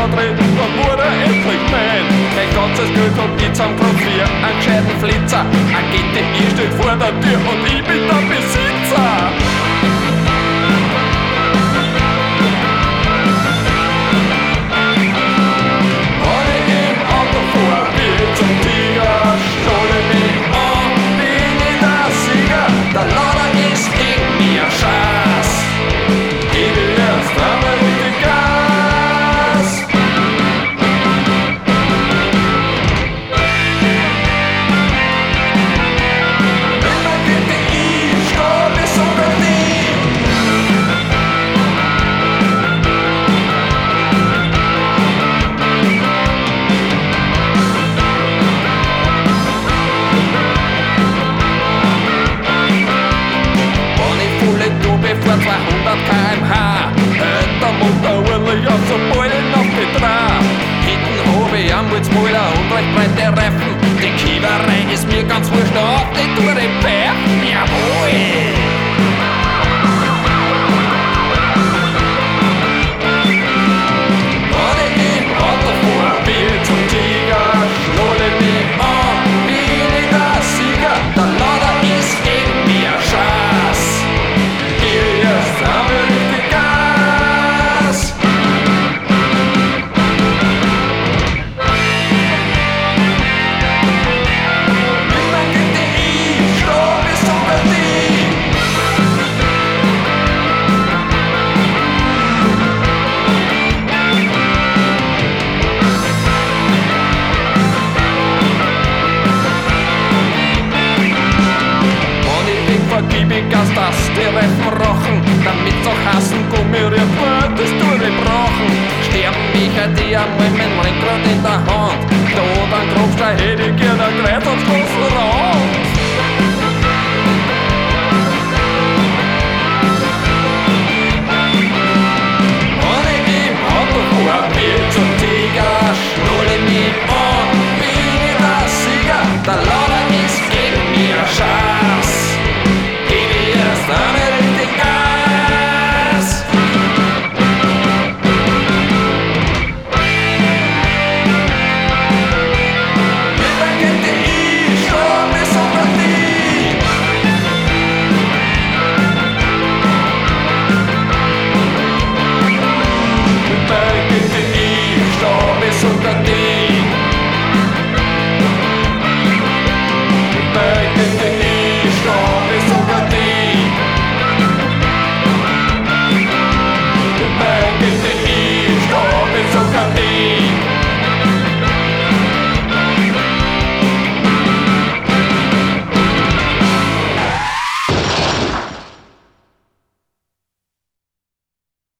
Madrid, dann wurde endlich mein. Mein ganzes Geld hab ich zusammengebracht für einen gescheiten Flitzer. Ein GTI steht vor der Tür und ich bin der Besitzer. Der Lader ist in mir Schaß. Ich will jetzt einmal richtig Gas. Wenn man GTI stopp ist sogar nie. Vor 200 km/h hält der Motor ordentlich auf, sobald ich noch betraf. Hinten hab ich einen Mulzmüller und recht breite Reifen. Die Kiewerei ist mir ganz wurscht, auf die Tour im Pferden, jawohl! Wenn ich im Auto fahr, wie zum Tiger, schnull ich mich an, bin ich der Sieger. Der Lader ist in mir Schaß. Jetzt haben wir richtig Gas. Mit meinem GTI stopp ich sogar nie. Und ich bin vergib ich Gas, dass die Reifen rochen. Damit auch hassen Gummiriert wird, das durchbrochen. Sterben mich die einmal mein Lenkrad in der Hand. Da dann Grobstein hätte ich gerne ein Kreuz aufs große Rad.